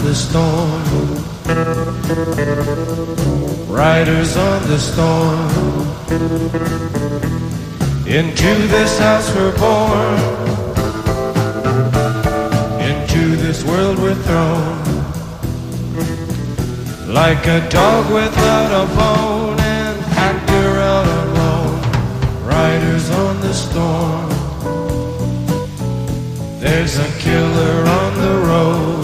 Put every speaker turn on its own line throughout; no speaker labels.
the storm. Riders on the storm. Into this house we're born. Into this world we're thrown. Like a dog without a bone, an actor out alone. Riders on the storm. There's a killer on the road.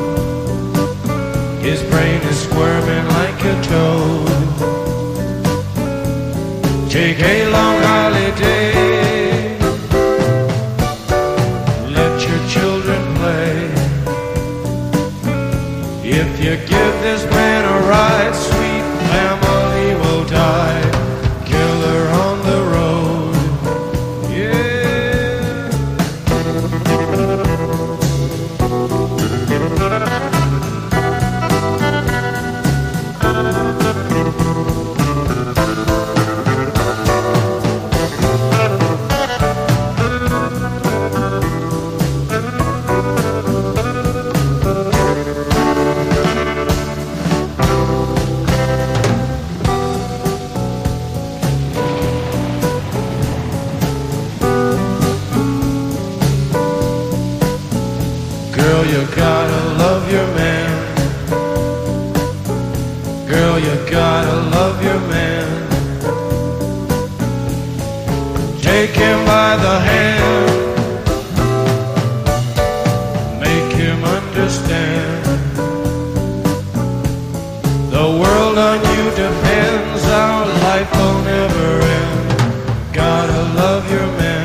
His brain is squirming like a toad. Take a long holiday. Let your children play. If you give this man a ride, sweet family will die. Killer on the road. Yeah. Girl, you gotta love your man. Girl, you gotta love your man. Take him by the hand. Make him understand. The world on you depends. Our life will never end. Gotta love your man.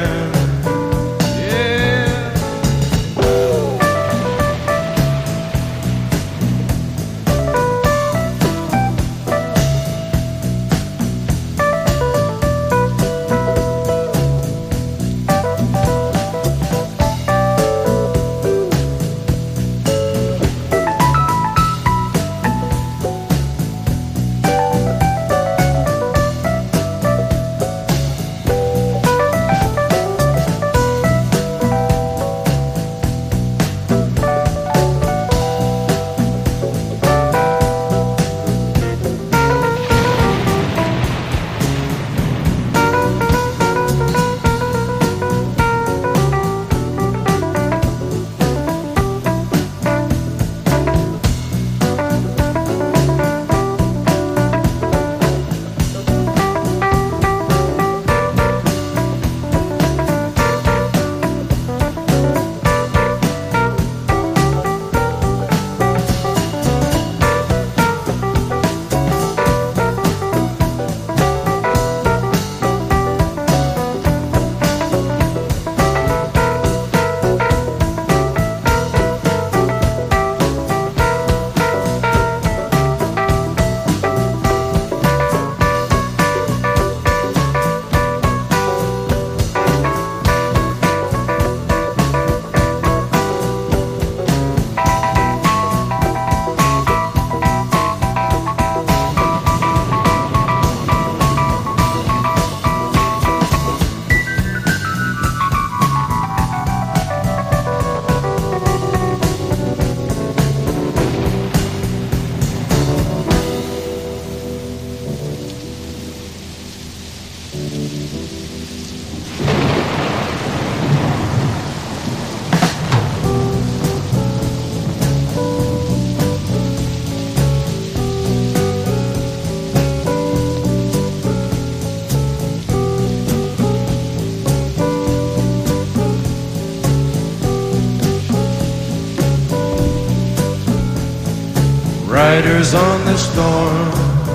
Riders on the storm.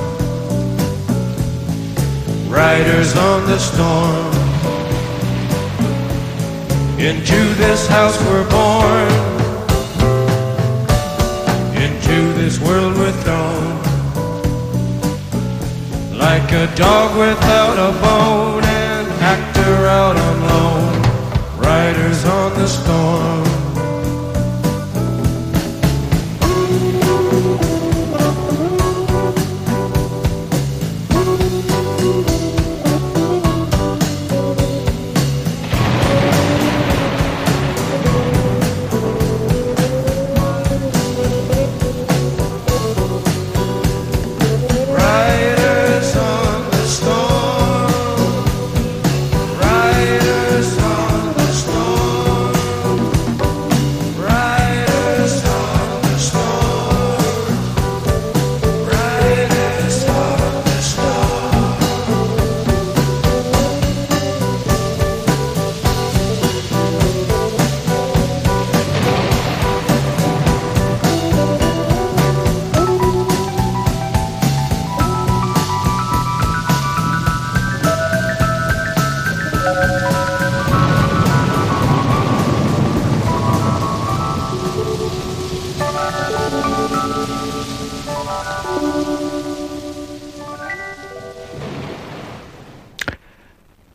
Riders on the storm. Into this house we're born. Into this world we're thrown. Like a dog without a bone, an actor out on loan. Riders on the storm.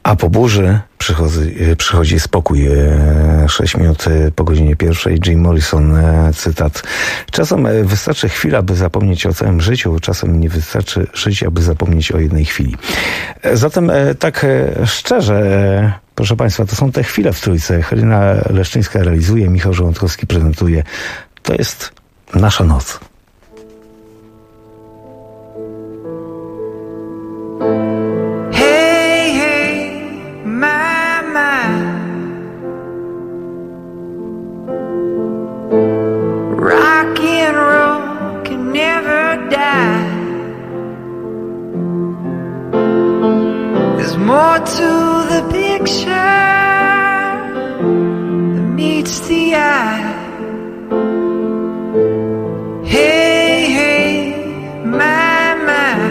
A po burzy przychodzi spokój. 6 minut po godzinie pierwszej. Jim Morrison, cytat. Czasem wystarczy chwila, by zapomnieć o całym życiu. Czasem nie wystarczy życia, aby zapomnieć o jednej chwili. Zatem tak szczerze, proszę Państwa, to są te chwile w Trójce. Halina Leszczyńska realizuje, Michał Żołądkowski prezentuje. To jest nasza noc.
More to the picture than meets the eye. Hey, hey, my, my.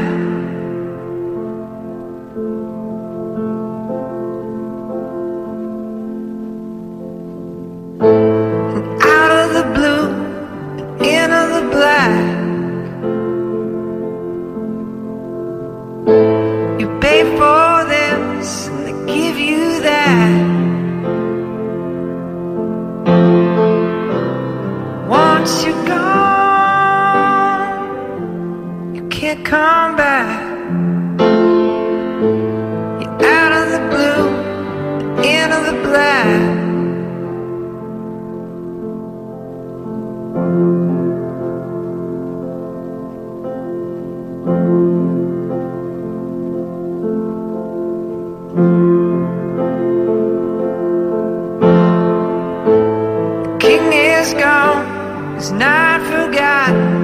And out of the blue, into the black. You pay for this, and they give you that. Once you're gone, you can't come back. You're out of the blue, into the black. It's not forgotten.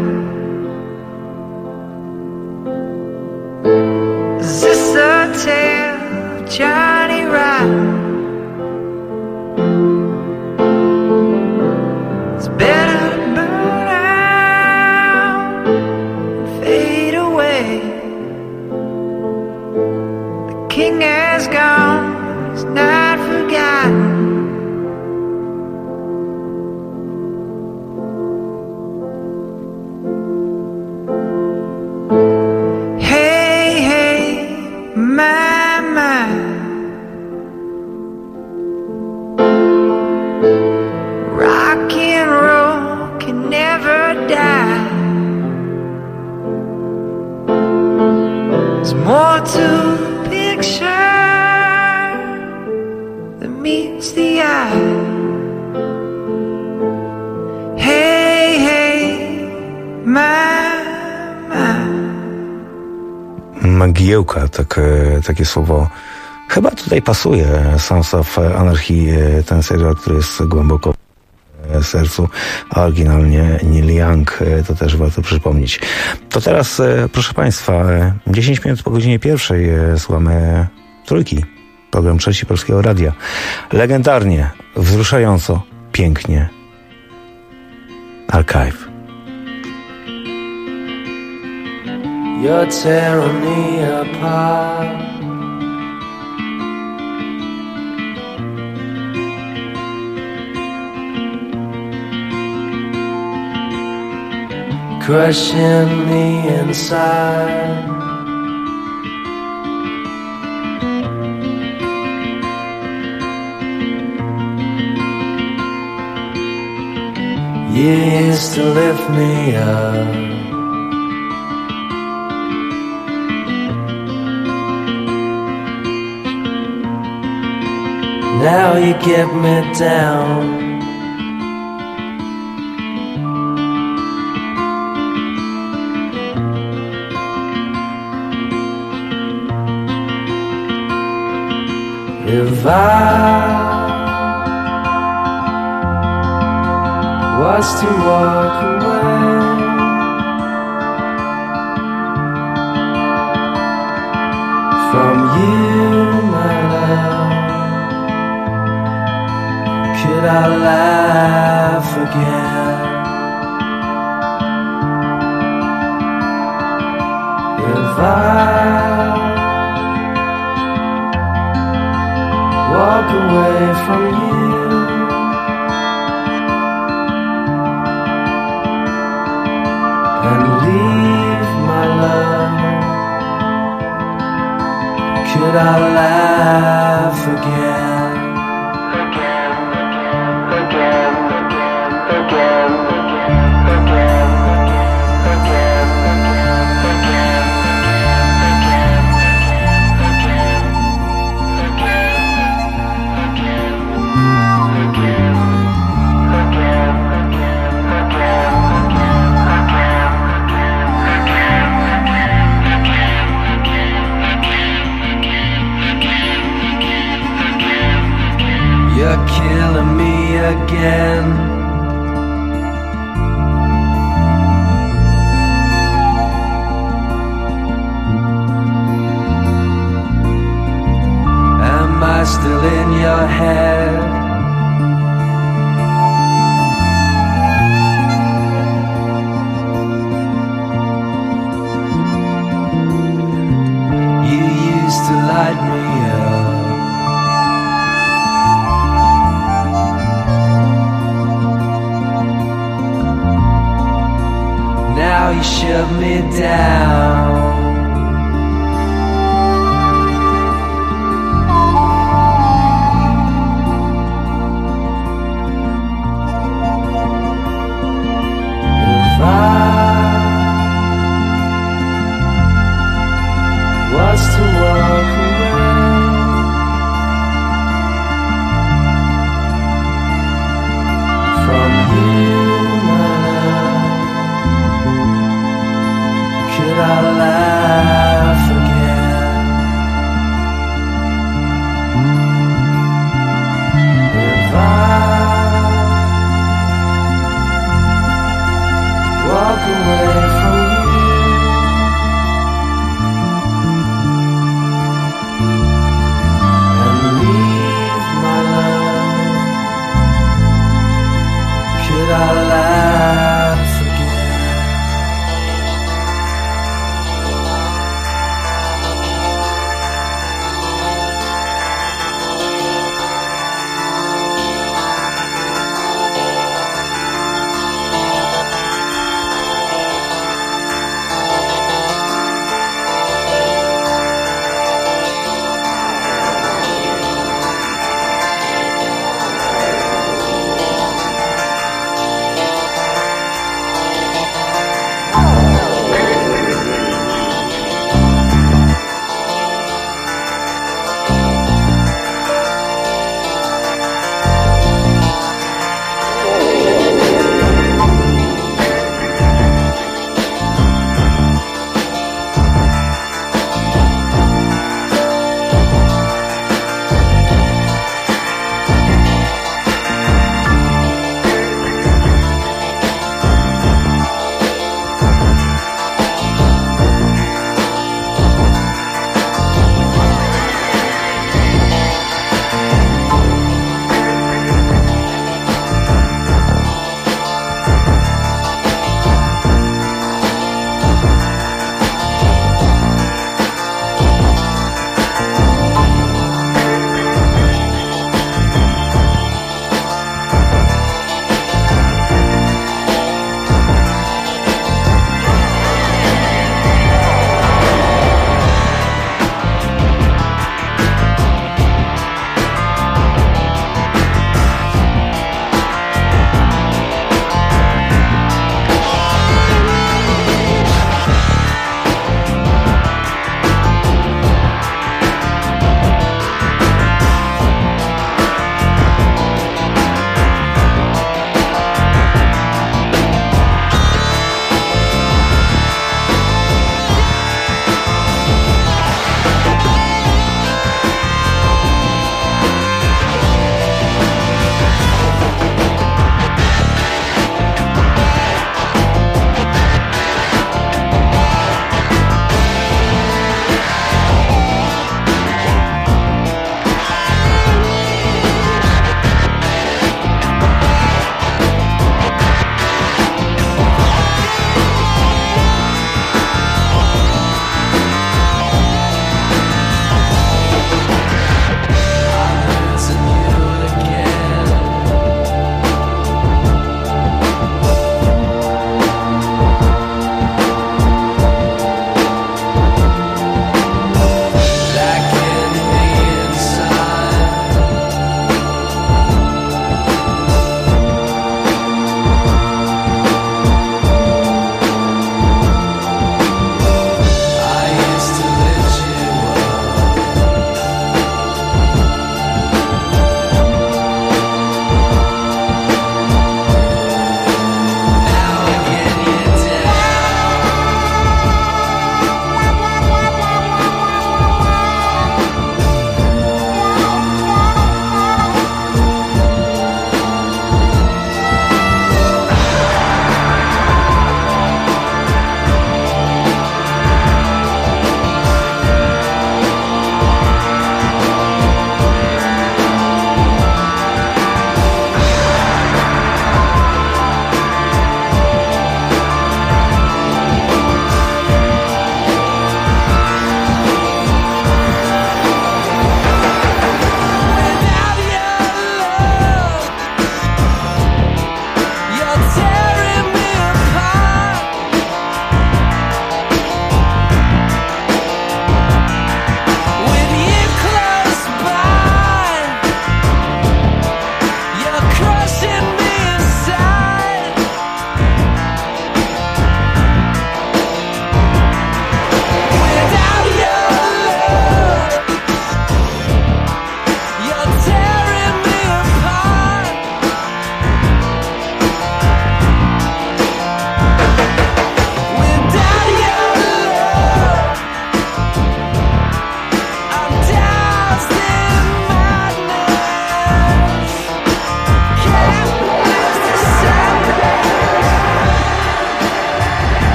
Is this a tale of Johnny Rotten? It's better to burn out and fade away. The king has gone, he's not forgotten. More to the picture than meets the eye. Hey, hey, my, my.
Magiełka, takie słowo chyba tutaj pasuje. Sons of Anarchy, ten serial, który jest głęboko w sercu, a oryginalnie Neil Young, to też warto przypomnieć. To teraz, proszę Państwa, 10 minut po godzinie pierwszej słuchamy Trójki, program Trzeci Polskiego Radia. Legendarnie, wzruszająco, pięknie. Archive.
You're tearing me apart. Crushing me inside. You used to lift me up. Now you get me down. If I was to walk away from you, my love, could I laugh again? If I walk away from you, and leave my love, could I laugh
laugh again. You're killing me again. Am I still in your head? You used to light me up. Now you shut me down. If I was to walk away from you, my love, could I laugh again? If I walk away from you, and leave my love, could I laugh again?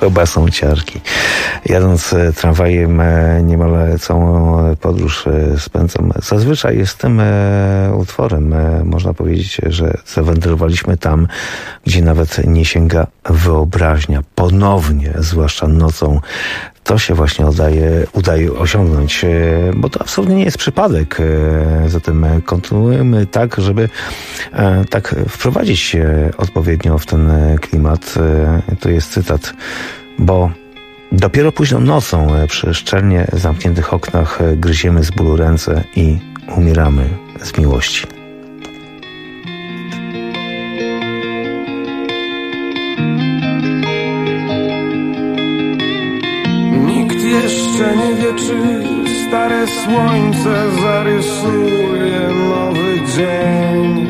Chyba są ciarki. Jadąc tramwajem niemal całą podróż spędzam. Zazwyczaj z tym utworem można powiedzieć, że zawędrowaliśmy tam, gdzie nawet nie sięga wyobraźnia. Ponownie, zwłaszcza nocą, to się właśnie udaje osiągnąć, bo to absolutnie nie jest przypadek. Zatem kontynuujemy tak, żeby tak wprowadzić się odpowiednio w ten klimat. To jest cytat, bo dopiero późną nocą przy szczelnie zamkniętych oknach gryziemy z bólu ręce i umieramy z miłości.
Jeszcze nie wie, czy stare słońce zarysuje nowy dzień.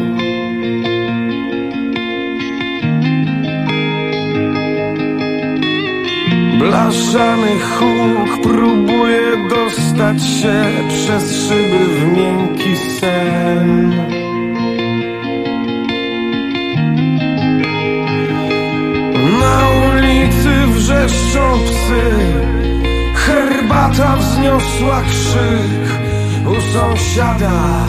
Blaszany huk próbuje dostać się przez szyby w miękki sen. Na ulicy wrzeszczą psy, herbata wzniosła krzyk u sąsiada.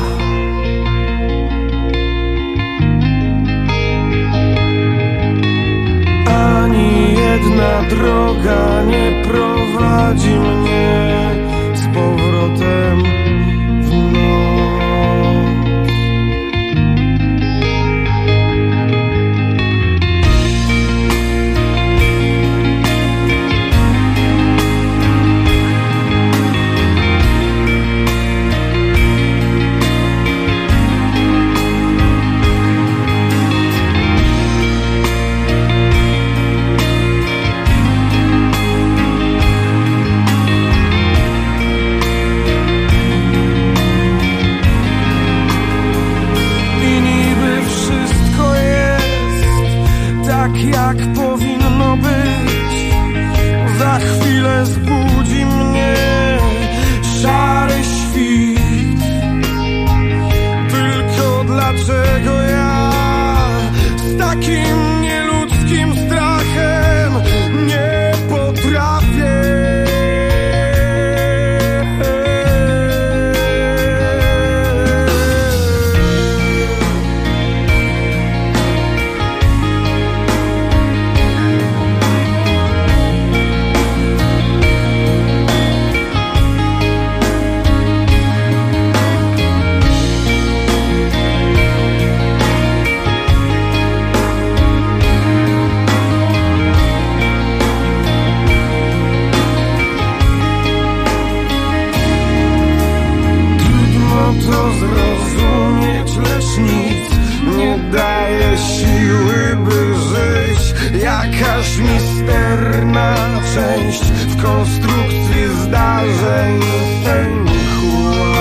Ani jedna droga nie prowadzi mnie z powrotem w noc. Jak powinno być, za chwilę zbudzi mnie szary świt. Tylko dlaczego ja z takim nieludzkim strachem nie potrafię? To zrozumieć, lecz nic nie daje siły, by żyć. Jakaś misterna część w konstrukcji zdarzeń pękła.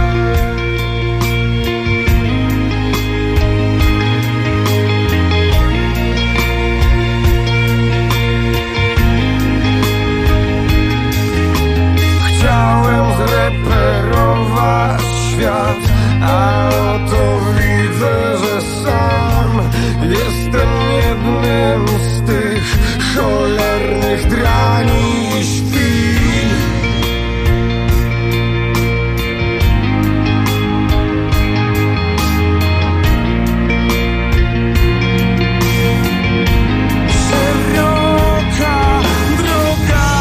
Chciałem zreperować świat, a oto widzę, że sam jestem jednym z tych cholernych drani i świn. Szeroka droga,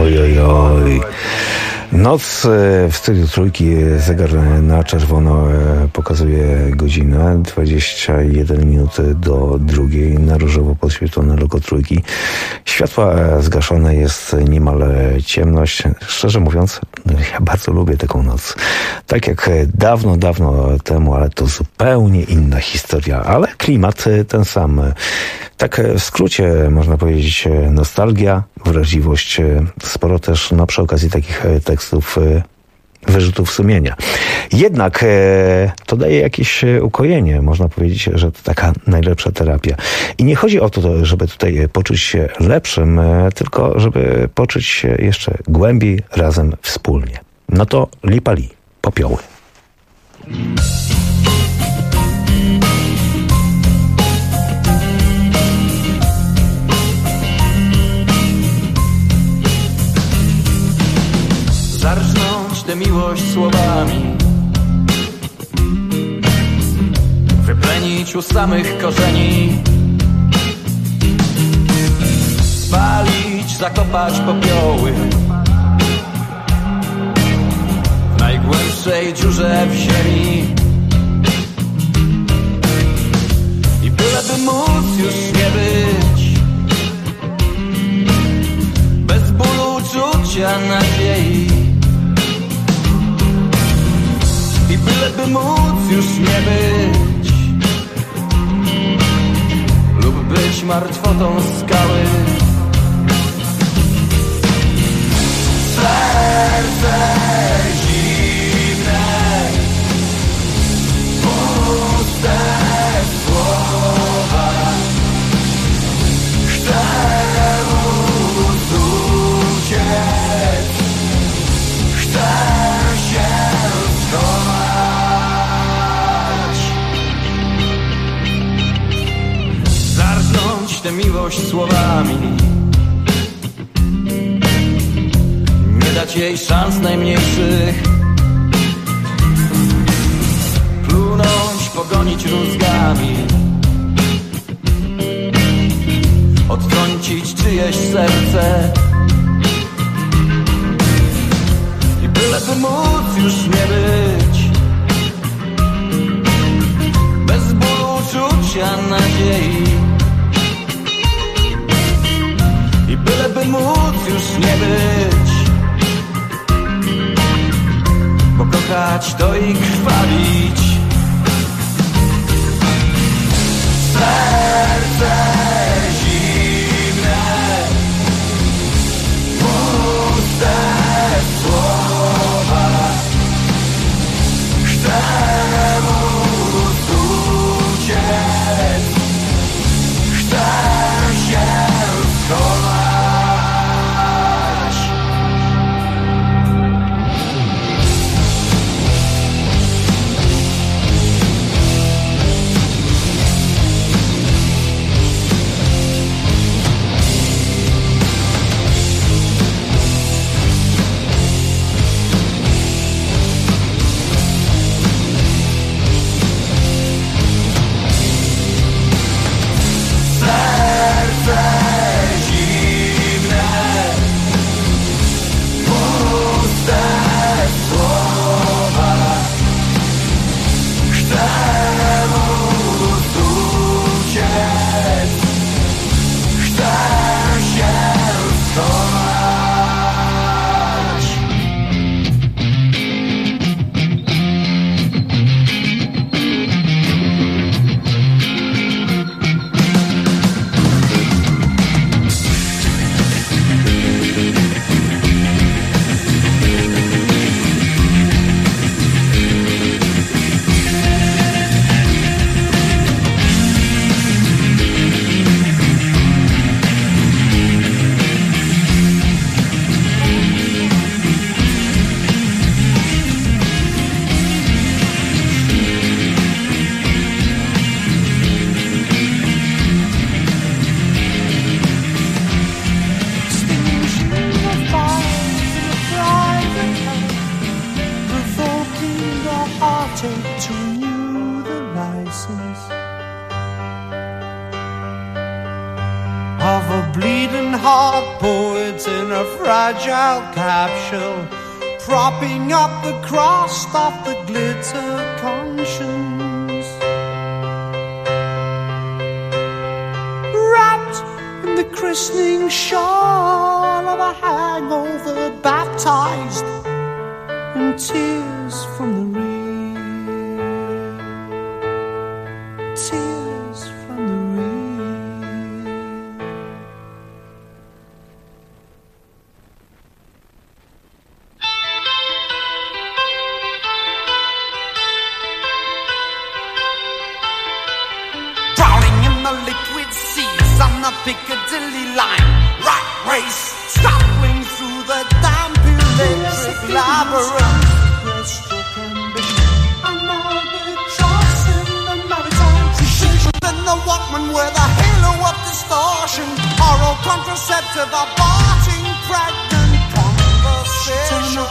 Oj, oj, oj. Noc w studiu Trójki, zegar na czerwono pokazuje godzinę 21 minut do 2, na różowo podświetlone logo Trójki. Światła zgaszone, jest niemal ciemność. Szczerze mówiąc, ja bardzo lubię taką noc. Tak jak dawno, dawno temu, ale to zupełnie inna historia, ale klimat ten sam. Tak w skrócie można powiedzieć nostalgia, wrażliwość, sporo też przy okazji takich tekstów wyrzutów sumienia. Jednak to daje jakieś ukojenie. Można powiedzieć, że to taka najlepsza terapia. I nie chodzi o to, żeby tutaj poczuć się lepszym, tylko żeby poczuć się jeszcze głębiej, razem, wspólnie. No to Lipa Lee, Popioły.
Zarżnąć tę miłość słowami, wyplenić u samych korzeni, spalić, zakopać popioły w najgłębszej dziurze w ziemi. I byleby móc już nie być bez bólu, uczucia, nadziei. I byleby móc już nie być lub być martwotą skały. Serce zimne, puste słowa, chcę uciec, chcę się schować, zarżnąć tę miłość słowami, nie dać jej szans najmniejszych, plunąć, pogonić rózgami, odtrącić czyjeś serce. I byleby móc już nie być bez bólu, uczucia, nadziei. I byleby móc już nie być, bo kochać to i krwawić. Serce zimne, puste słowa, chcę móc uciec, chcę się schować.
of a bleeding
hard poets in a fragile capsule, propping up the crust of the glitter conscience. Wrapped in the christening shawl of a hangover, baptized in tears from the real, tears from the real.
Drowning in the liquid seas on the Piccadilly line, rat race, scuttling through the damp electric labyrinth. Then the Walkman with a halo of distortion, oral contraceptive, aborting pregnant conversation.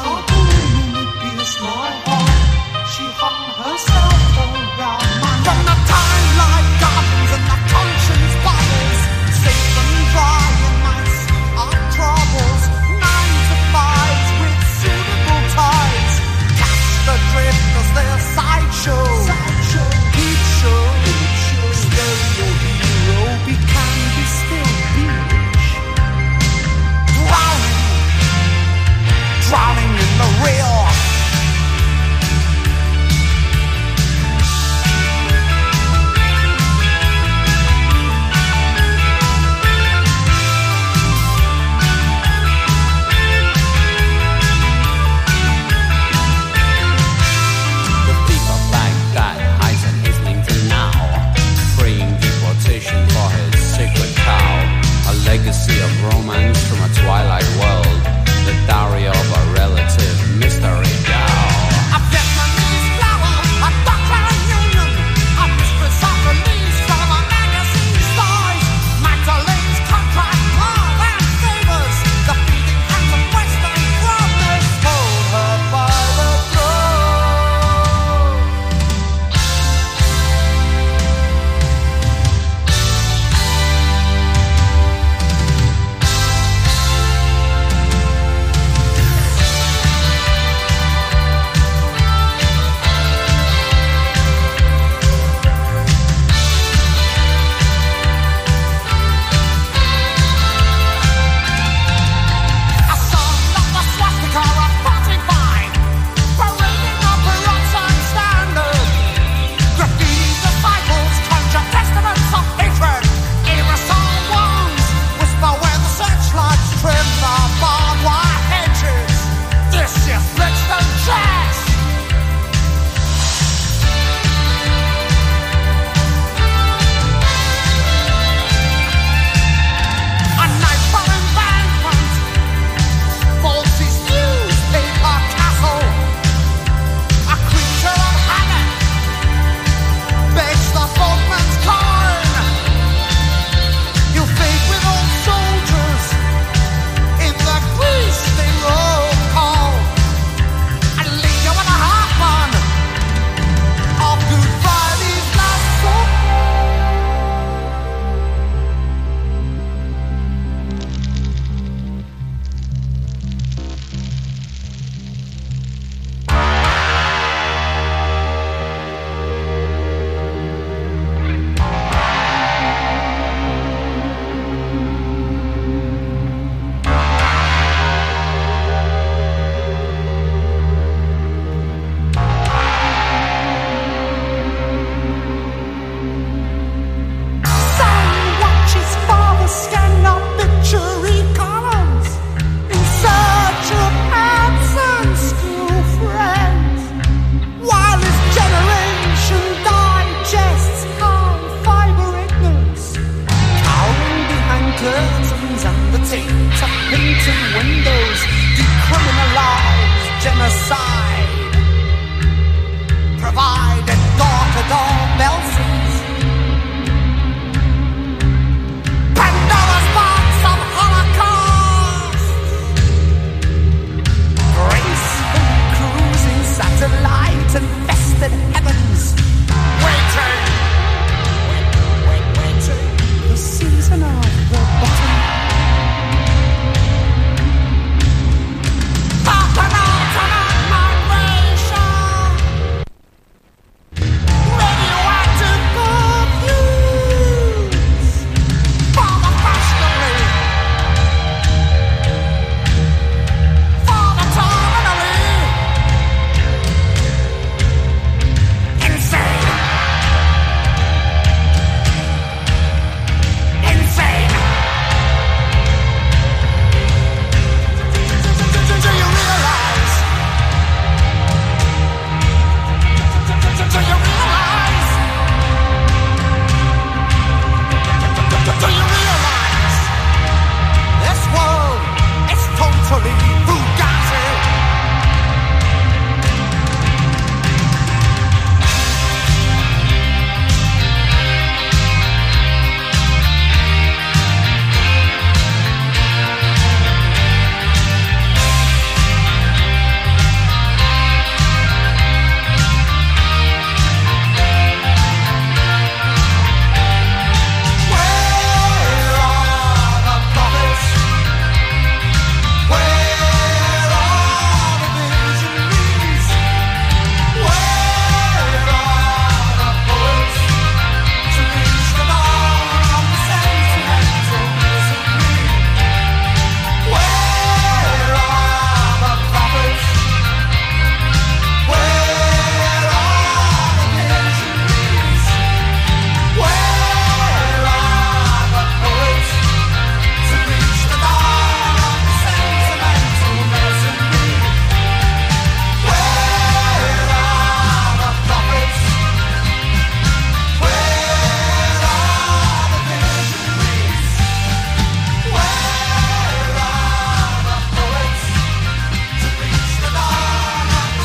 She hung herself around from the timeline gardens and the conscience bottles, safe and dry in my sea of troubles. 9 to 5s with suitable ties, catch the drift as their sideshow, peep show, stereo hero, be kind, be still, beach.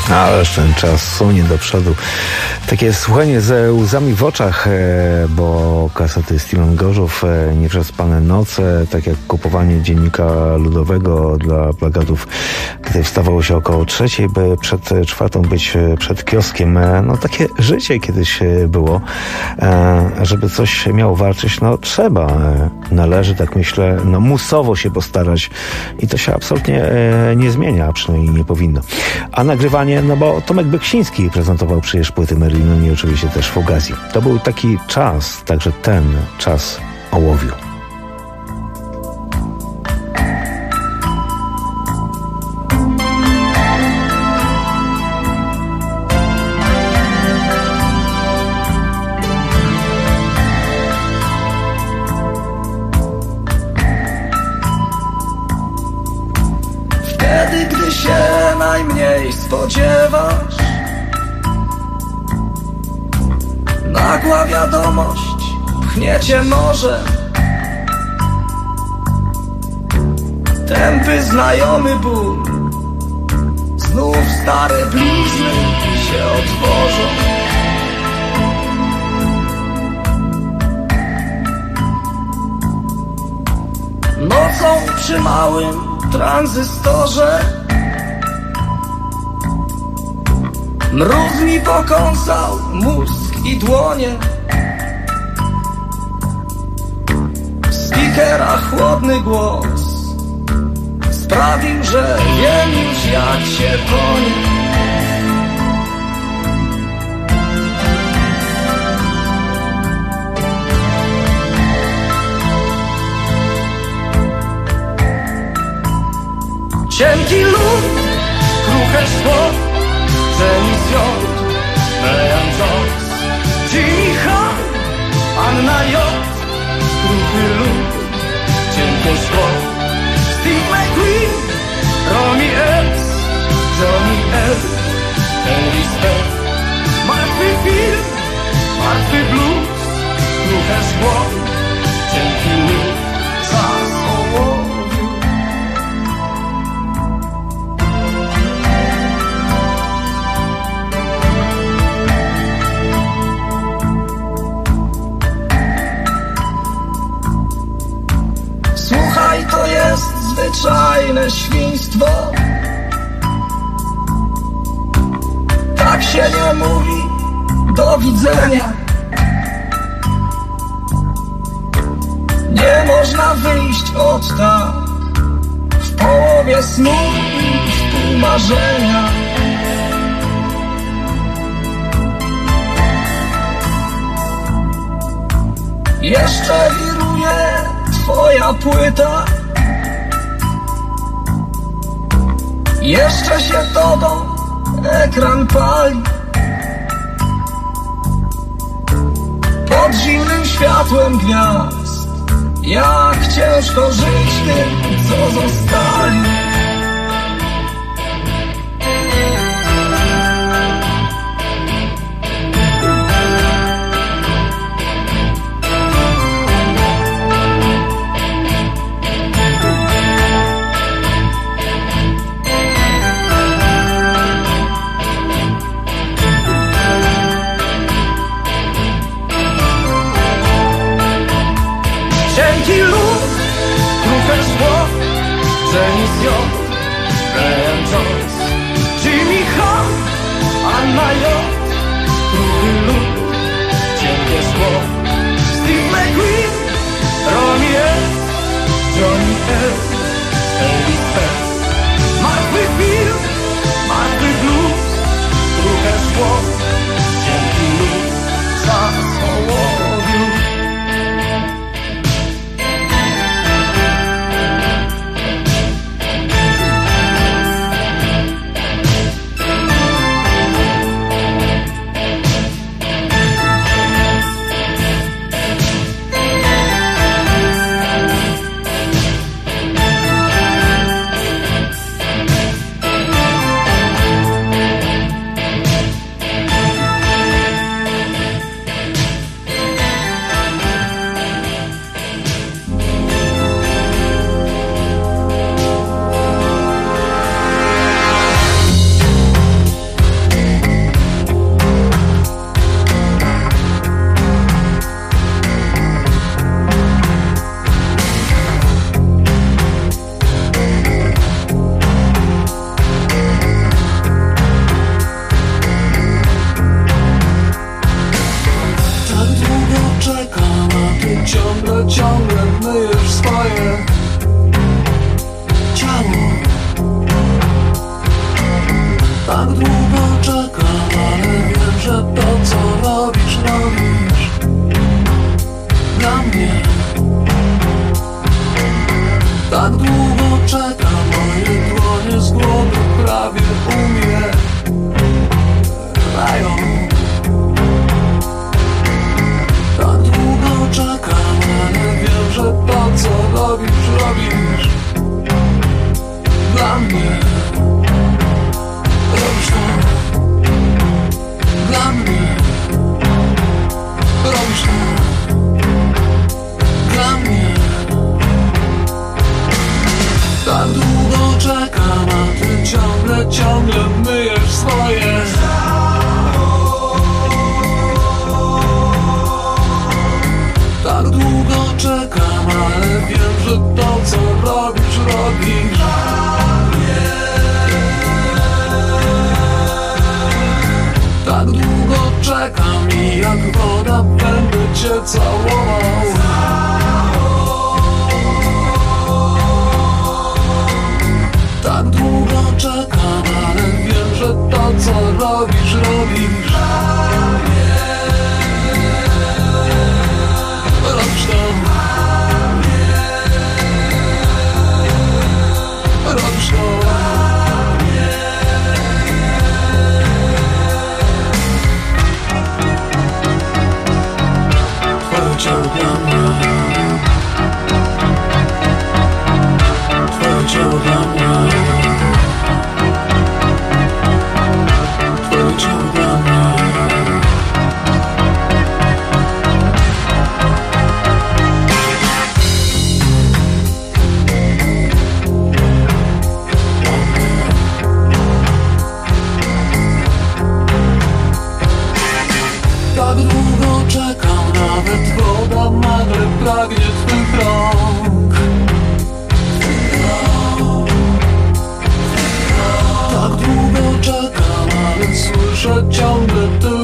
Ależ ten czas sunie do przodu. Takie słuchanie ze łzami w oczach, bo kasety Steven Gorzów, Nieprzespane noce, tak jak kupowanie dziennika ludowego dla plakatów, gdy wstawało się około 3:00, by przed 4:00 być przed kioskiem. No takie życie kiedyś było. Żeby coś miało wartość, no trzeba, należy, tak myślę, no musowo się postarać i to się absolutnie nie zmienia, a przynajmniej nie powinno. A nagrywanie, no bo Tomek Beksiński prezentował przecież płyty Merlina i oczywiście też Fugazi. To był taki czas, także ten czas ołowiu.
Wtedy, gdy się najmniej spodziewasz, nagła wiadomość pchnie cię może. Tępy znajomy ból, znów stare blizny się otworzą. Nocą przy małym tranzystorze mróz mi pokąsał mózg i dłonie. W speakera chłodny głos sprawił, że wiem już jak się tonie. Cienki lód, kruche szło, Jenny Jones, Brian Jones, Jimmy Hahn, Anna J, kruchy lód, cienkie szło, Steve McQueen, Ronnie S, Johnny L, Elvis F, martwy film, martwy blues, kruche szło, cienki lód, czas ołowiu. Słuchaj, to jest zwyczajne świństwo. Tak się nie mówi do widzenia. Nie można wyjść od tak w połowie snu i w pół marzenia. Jeszcze wiruje twoja płyta, jeszcze się tobą ekran pali. Pod zimnym światłem gwiazd, jak ciężko żyć tym, co zostali. Cienki lód, kruche szło, Jenny Jones, Brian Jones, Jimmy Hahn, Anna J, kruchy lód, cienkie szło, Steve McQueen, Ronnie S, Johnny L, Elvis F, martwy film, martwy blues, kruche szło, cienki lód, czas ołowiu.
czekam i jak woda będę cię całował. Tak długo czekam, ale wiem, że to co robisz, robisz. Robisz to. Robisz to. Twoje ciało dla mnie. Twoje ciało dla mnie. Twoje ciało dla mnie. Tak długo czekam, nawet woda nagle pragnie twych rąk. Tak długo czekam, ale słyszę ciągle tylko